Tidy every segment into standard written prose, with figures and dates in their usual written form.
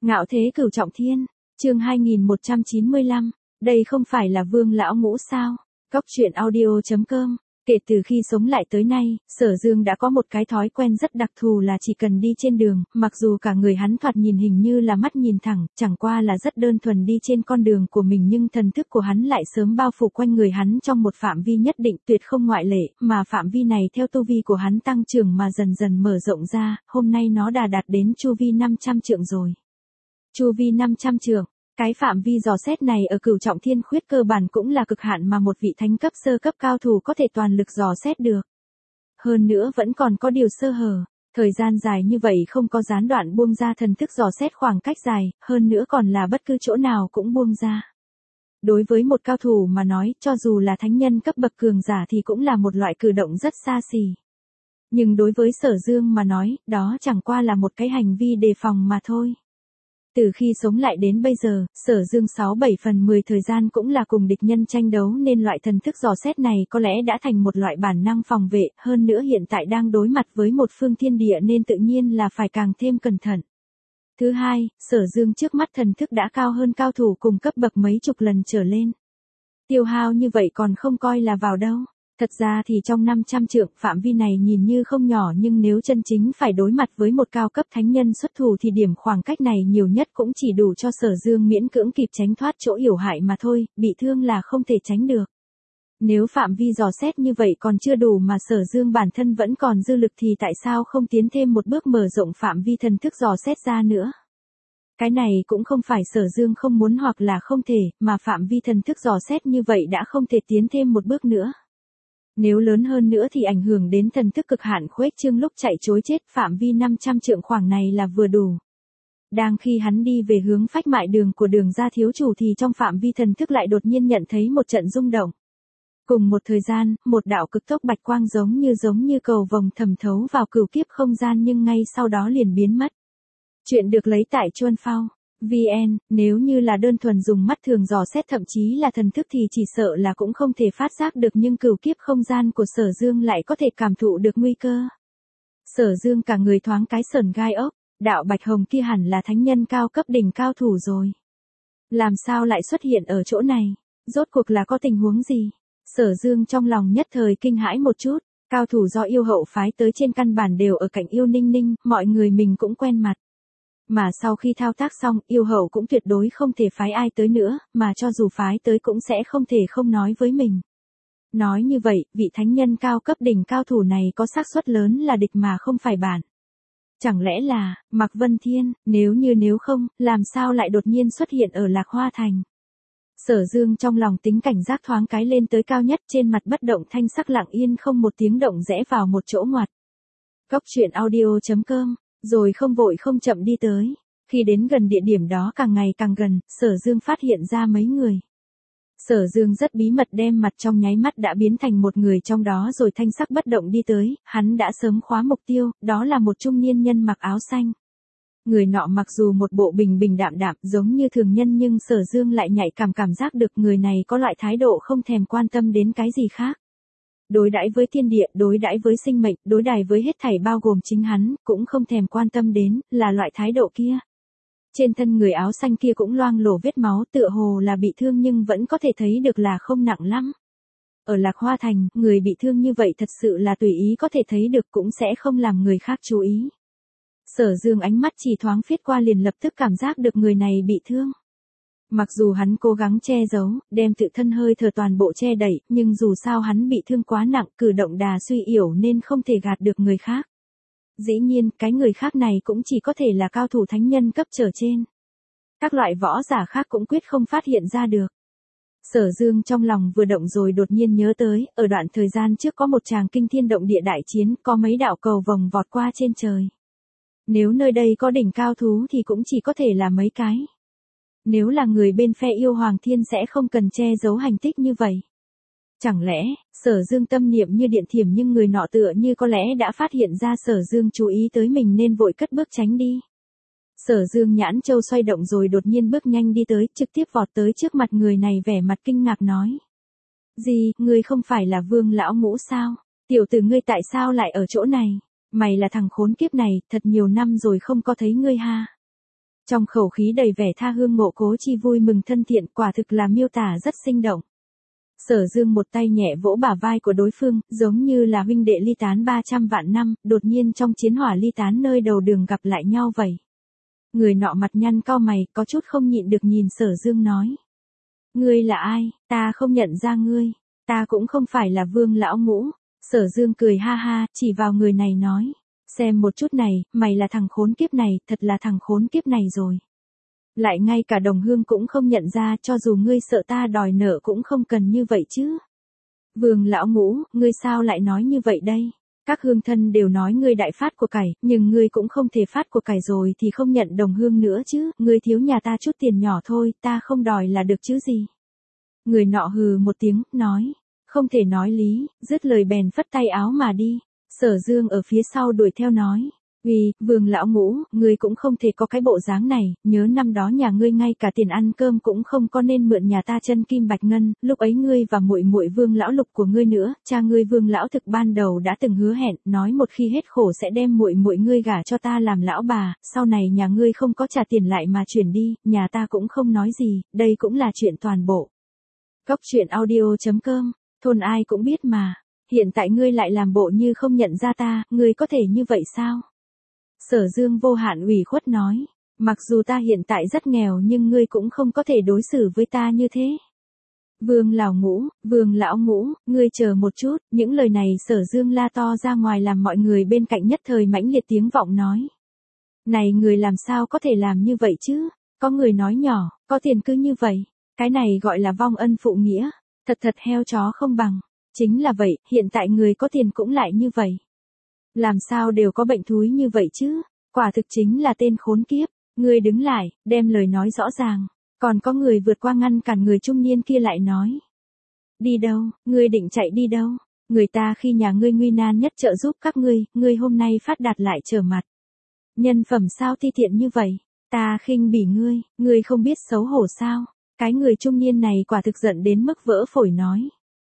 Ngạo thế cửu trọng thiên, chương 2195, đây không phải là Vương lão ngũ sao? Cóc truyện audio.com. Kể từ khi sống lại tới nay, Sở Dương đã có một cái thói quen rất đặc thù là chỉ cần đi trên đường, mặc dù cả người hắn thoạt nhìn hình như là mắt nhìn thẳng, chẳng qua là rất đơn thuần đi trên con đường của mình, nhưng thần thức của hắn lại sớm bao phủ quanh người hắn trong một phạm vi nhất định, tuyệt không ngoại lệ, mà phạm vi này theo tu vi của hắn tăng trưởng mà dần dần mở rộng ra, hôm nay nó đã đạt đến chu vi 500 trượng rồi. Chu vi 500 trượng. Cái phạm vi dò xét này ở cửu trọng thiên khuyết cơ bản cũng là cực hạn mà một vị thánh cấp sơ cấp cao thủ có thể toàn lực dò xét được. Hơn nữa vẫn còn có điều sơ hở, thời gian dài như vậy không có gián đoạn buông ra thần thức dò xét khoảng cách dài, hơn nữa còn là bất cứ chỗ nào cũng buông ra. Đối với một cao thủ mà nói, cho dù là thánh nhân cấp bậc cường giả thì cũng là một loại cử động rất xa xỉ. Nhưng đối với Sở Dương mà nói, đó chẳng qua là một cái hành vi đề phòng mà thôi. Từ khi sống lại đến bây giờ, Sở Dương 6-7 phần 10 thời gian cũng là cùng địch nhân tranh đấu, nên loại thần thức dò xét này có lẽ đã thành một loại bản năng phòng vệ, hơn nữa hiện tại đang đối mặt với một phương thiên địa nên tự nhiên là phải càng thêm cẩn thận. Thứ hai, Sở Dương trước mắt thần thức đã cao hơn cao thủ cùng cấp bậc mấy chục lần trở lên. Tiêu hao như vậy còn không coi là vào đâu. Thật ra thì trong 500 trượng, phạm vi này nhìn như không nhỏ, nhưng nếu chân chính phải đối mặt với một cao cấp thánh nhân xuất thủ thì điểm khoảng cách này nhiều nhất cũng chỉ đủ cho Sở Dương miễn cưỡng kịp tránh thoát chỗ yểu hại mà thôi, bị thương là không thể tránh được. Nếu phạm vi dò xét như vậy còn chưa đủ mà Sở Dương bản thân vẫn còn dư lực thì tại sao không tiến thêm một bước mở rộng phạm vi thần thức dò xét ra nữa? Cái này cũng không phải Sở Dương không muốn hoặc là không thể, mà phạm vi thần thức dò xét như vậy đã không thể tiến thêm một bước nữa. Nếu lớn hơn nữa thì ảnh hưởng đến thần thức cực hạn khuếch trương lúc chạy trối chết, phạm vi 500 trượng khoảng này là vừa đủ. Đang khi hắn đi về hướng phách mại đường của Đường gia thiếu chủ thì trong phạm vi thần thức lại đột nhiên nhận thấy một trận rung động. Cùng một thời gian, một đạo cực tốc bạch quang giống như cầu vồng thẩm thấu vào cửu kiếp không gian nhưng ngay sau đó liền biến mất. Chuyện được lấy tại Chuan Phao VN, nếu như là đơn thuần dùng mắt thường dò xét thậm chí là thần thức thì chỉ sợ là cũng không thể phát giác được, nhưng cửu kiếp không gian của Sở Dương lại có thể cảm thụ được nguy cơ. Sở Dương cả người thoáng cái sởn gai ốc, đạo bạch hồng kia hẳn là thánh nhân cao cấp đỉnh cao thủ rồi. Làm sao lại xuất hiện ở chỗ này? Rốt cuộc là có tình huống gì? Sở Dương trong lòng nhất thời kinh hãi một chút, cao thủ do yêu hậu phái tới trên căn bản đều ở cạnh yêu ninh ninh, mọi người mình cũng quen mặt. Mà sau khi thao tác xong, yêu hậu cũng tuyệt đối không thể phái ai tới nữa, mà cho dù phái tới cũng sẽ không thể không nói với mình. Nói như vậy, vị thánh nhân cao cấp đỉnh cao thủ này có xác suất lớn là địch mà không phải bạn. Chẳng lẽ là, Mạc Vân Thiên, nếu không, làm sao lại đột nhiên xuất hiện ở Lạc Hoa Thành? Sở Dương trong lòng tính cảnh giác thoáng cái lên tới cao nhất, trên mặt bất động thanh sắc lặng yên không một tiếng động rẽ vào một chỗ ngoặt. Cóc truyện audio.com. Rồi không vội không chậm đi tới. Khi đến gần địa điểm đó càng ngày càng gần, Sở Dương phát hiện ra mấy người. Sở Dương rất bí mật đem mặt trong nháy mắt đã biến thành một người trong đó rồi thanh sắc bất động đi tới, hắn đã sớm khóa mục tiêu, đó là một trung niên nhân mặc áo xanh. Người nọ mặc dù một bộ bình bình đạm đạm giống như thường nhân nhưng Sở Dương lại nhạy cảm giác được người này có loại thái độ không thèm quan tâm đến cái gì khác. Đối đãi với thiên địa, đối đãi với sinh mệnh, đối đãi với hết thảy bao gồm chính hắn, cũng không thèm quan tâm đến, là loại thái độ kia. Trên thân người áo xanh kia cũng loang lổ vết máu, tựa hồ là bị thương nhưng vẫn có thể thấy được là không nặng lắm. Ở Lạc Hoa Thành, người bị thương như vậy thật sự là tùy ý có thể thấy được, cũng sẽ không làm người khác chú ý. Sở Dương ánh mắt chỉ thoáng phiết qua liền lập tức cảm giác được người này bị thương. Mặc dù hắn cố gắng che giấu, đem tự thân hơi thở toàn bộ che đậy, nhưng dù sao hắn bị thương quá nặng, cử động đà suy yểu nên không thể gạt được người khác. Dĩ nhiên, cái người khác này cũng chỉ có thể là cao thủ thánh nhân cấp trở trên. Các loại võ giả khác cũng quyết không phát hiện ra được. Sở Dương trong lòng vừa động rồi đột nhiên nhớ tới, ở đoạn thời gian trước có một tràng kinh thiên động địa đại chiến, có mấy đạo cầu vồng vọt qua trên trời. Nếu nơi đây có đỉnh cao thú thì cũng chỉ có thể là mấy cái. Nếu là người bên phe yêu Hoàng Thiên sẽ không cần che giấu hành tích như vậy. Chẳng lẽ, Sở Dương tâm niệm như điện thiểm nhưng người nọ tựa như có lẽ đã phát hiện ra Sở Dương chú ý tới mình nên vội cất bước tránh đi. Sở Dương nhãn châu xoay động rồi đột nhiên bước nhanh đi tới, trực tiếp vọt tới trước mặt người này vẻ mặt kinh ngạc nói. Gì, ngươi không phải là Vương lão ngũ sao? Tiểu tử ngươi tại sao lại ở chỗ này? Mày là thằng khốn kiếp này, thật nhiều năm rồi không có thấy ngươi ha. Trong khẩu khí đầy vẻ tha hương ngộ cố chi vui mừng thân thiện, quả thực là miêu tả rất sinh động. Sở Dương một tay nhẹ vỗ bả vai của đối phương, giống như là huynh đệ ly tán 300 vạn năm, đột nhiên trong chiến hỏa ly tán nơi đầu đường gặp lại nhau vậy. Người nọ mặt nhăn cau mày, có chút không nhịn được nhìn Sở Dương nói. Ngươi là ai, ta không nhận ra ngươi, ta cũng không phải là Vương lão ngũ. Sở Dương cười ha ha, chỉ vào người này nói. Xem một chút này, mày là thằng khốn kiếp này, thật là thằng khốn kiếp này rồi. Lại ngay cả đồng hương cũng không nhận ra, cho dù ngươi sợ ta đòi nợ cũng không cần như vậy chứ. Vương lão ngũ, ngươi sao lại nói như vậy đây? Các hương thân đều nói ngươi đại phát của cải, nhưng ngươi cũng không thể phát của cải rồi thì không nhận đồng hương nữa chứ, ngươi thiếu nhà ta chút tiền nhỏ thôi, ta không đòi là được chứ gì. Người nọ hừ một tiếng, nói, không thể nói lý, dứt lời bèn phất tay áo mà đi. Sở Dương ở phía sau đuổi theo nói, Vương lão ngũ, ngươi cũng không thể có cái bộ dáng này, nhớ năm đó nhà ngươi ngay cả tiền ăn cơm cũng không có nên mượn nhà ta chân kim bạch ngân, lúc ấy ngươi và muội muội Vương lão lục của ngươi nữa, cha ngươi Vương lão thực ban đầu đã từng hứa hẹn, nói một khi hết khổ sẽ đem muội muội ngươi gả cho ta làm lão bà, sau này nhà ngươi không có trả tiền lại mà chuyển đi, nhà ta cũng không nói gì, đây cũng là chuyện toàn bộ. Cóc truyện audio.com, thôn ai cũng biết mà, hiện tại ngươi lại làm bộ như không nhận ra ta, ngươi có thể như vậy sao? Sở Dương vô hạn ủy khuất nói, mặc dù ta hiện tại rất nghèo nhưng ngươi cũng không có thể đối xử với ta như thế. Vương lão ngũ, ngươi chờ một chút, những lời này Sở Dương la to ra ngoài làm mọi người bên cạnh nhất thời mãnh liệt tiếng vọng nói. Này người làm sao có thể làm như vậy chứ? Có người nói nhỏ, có tiền cứ như vậy, cái này gọi là vong ân phụ nghĩa, thật heo chó không bằng. Chính là vậy, hiện tại người có tiền cũng lại như vậy. Làm sao đều có bệnh thúi như vậy chứ, quả thực chính là tên khốn kiếp. Ngươi đứng lại, đem lời nói rõ ràng. Còn có người vượt qua ngăn cản người trung niên kia lại nói. Đi đâu, ngươi định chạy đi đâu? Người ta khi nhà ngươi nguy nan nhất trợ giúp các ngươi hôm nay phát đạt lại trở mặt. Nhân phẩm sao ti tiện như vậy? Ta khinh bỉ ngươi không biết xấu hổ sao? Cái người trung niên này quả thực giận đến mức vỡ phổi nói.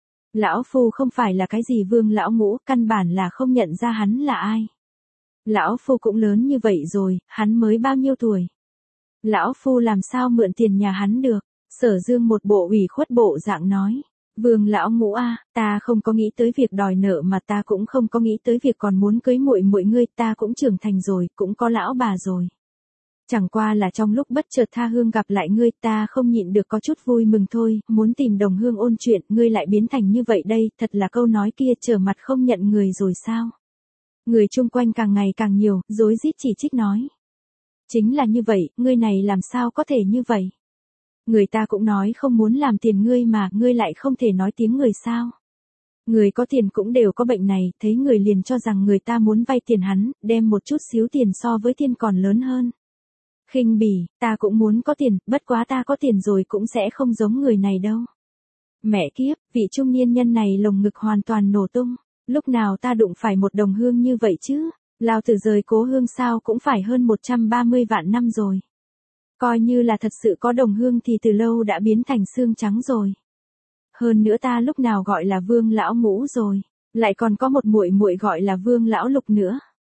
Lão Phu không phải là cái gì Vương lão ngũ, căn bản là không nhận ra hắn là ai. Lão Phu cũng lớn như vậy rồi, hắn mới bao nhiêu tuổi? Lão Phu làm sao mượn tiền nhà hắn được? Sở Dương một bộ ủy khuất bộ dạng nói. Vương lão ngũ a, ta không có nghĩ tới việc đòi nợ mà ta cũng không có nghĩ tới việc còn muốn cưới muội muội ngươi, ta cũng trưởng thành rồi, cũng có lão bà rồi. Chẳng qua là trong lúc bất chợt tha hương gặp lại ngươi, ta không nhịn được có chút vui mừng thôi, muốn tìm đồng hương ôn chuyện, ngươi lại biến thành như vậy đây, thật là câu nói kia trở mặt không nhận người rồi sao? Người chung quanh càng ngày càng nhiều, rối rít chỉ trích nói. Chính là như vậy, ngươi này làm sao có thể như vậy? Người ta cũng nói không muốn làm tiền ngươi mà, ngươi lại không thể nói tiếng người sao? Người có tiền cũng đều có bệnh này, thấy người liền cho rằng người ta muốn vay tiền hắn, đem một chút xíu tiền so với thiên còn lớn hơn. Khinh bỉ, ta cũng muốn có tiền, bất quá ta có tiền rồi cũng sẽ không giống người này đâu. Mẹ kiếp, vị trung niên nhân này lồng ngực hoàn toàn nổ tung, lúc nào ta đụng phải một đồng hương như vậy chứ, Lao Tử rời cố hương sao cũng phải hơn 130 vạn năm rồi. Coi như là thật sự có đồng hương thì từ lâu đã biến thành xương trắng rồi. Hơn nữa ta lúc nào gọi là Vương lão ngũ rồi, lại còn có một muội muội gọi là Vương lão lục nữa.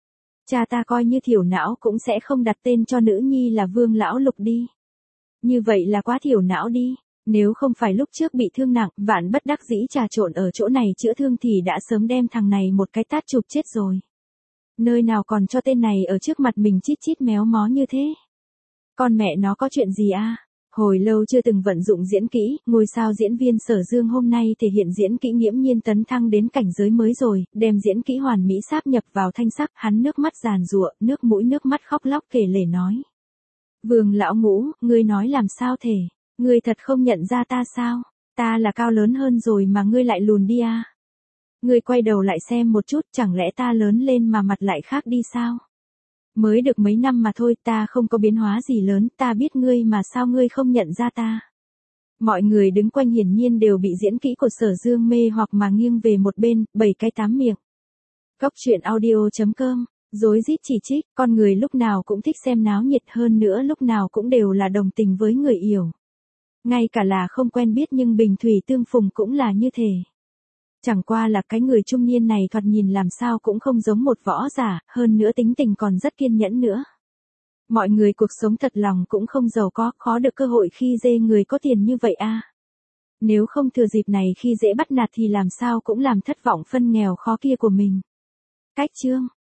Cha ta coi như thiểu não cũng sẽ không đặt tên cho nữ nhi là Vương lão lục đi. Như vậy là quá thiểu não đi, nếu không phải lúc trước bị thương nặng, vạn bất đắc dĩ trà trộn ở chỗ này chữa thương thì đã sớm đem thằng này một cái tát chụp chết rồi. Nơi nào còn cho tên này ở trước mặt mình chít chít méo mó như thế. Con mẹ nó có chuyện gì à? Hồi lâu chưa từng vận dụng diễn kỹ, ngôi sao diễn viên Sở Dương hôm nay thể hiện diễn kỹ nghiễm nhiên tấn thăng đến cảnh giới mới rồi, đem diễn kỹ hoàn mỹ sáp nhập vào thanh sắc, hắn nước mắt giàn giụa, nước mũi nước mắt khóc lóc kể lể nói. Vương lão ngũ, ngươi nói làm sao thể? Ngươi thật không nhận ra ta sao? Ta là cao lớn hơn rồi mà ngươi lại lùn đi à? Ngươi quay đầu lại xem một chút, chẳng lẽ ta lớn lên mà mặt lại khác đi sao? Mới được mấy năm mà thôi, ta không có biến hóa gì lớn, ta biết ngươi mà sao ngươi không nhận ra ta. Mọi người đứng quanh hiển nhiên đều bị diễn kỹ của Sở Dương mê hoặc mà nghiêng về một bên, 7 cái 8 miệng. Cóc truyện audio.com, rối rít chỉ trích, con người lúc nào cũng thích xem náo nhiệt, hơn nữa lúc nào cũng đều là đồng tình với người yểu. Ngay cả là không quen biết nhưng bình thủy tương phùng cũng là như thế. Chẳng qua là cái người trung niên này thoạt nhìn làm sao cũng không giống một võ giả, hơn nữa tính tình còn rất kiên nhẫn nữa. Mọi người cuộc sống thật lòng cũng không giàu có, khó được cơ hội khi dễ người có tiền như vậy a. Nếu không thừa dịp này khi dễ bắt nạt thì làm sao cũng làm thất vọng phân nghèo khó kia của mình. Cách chương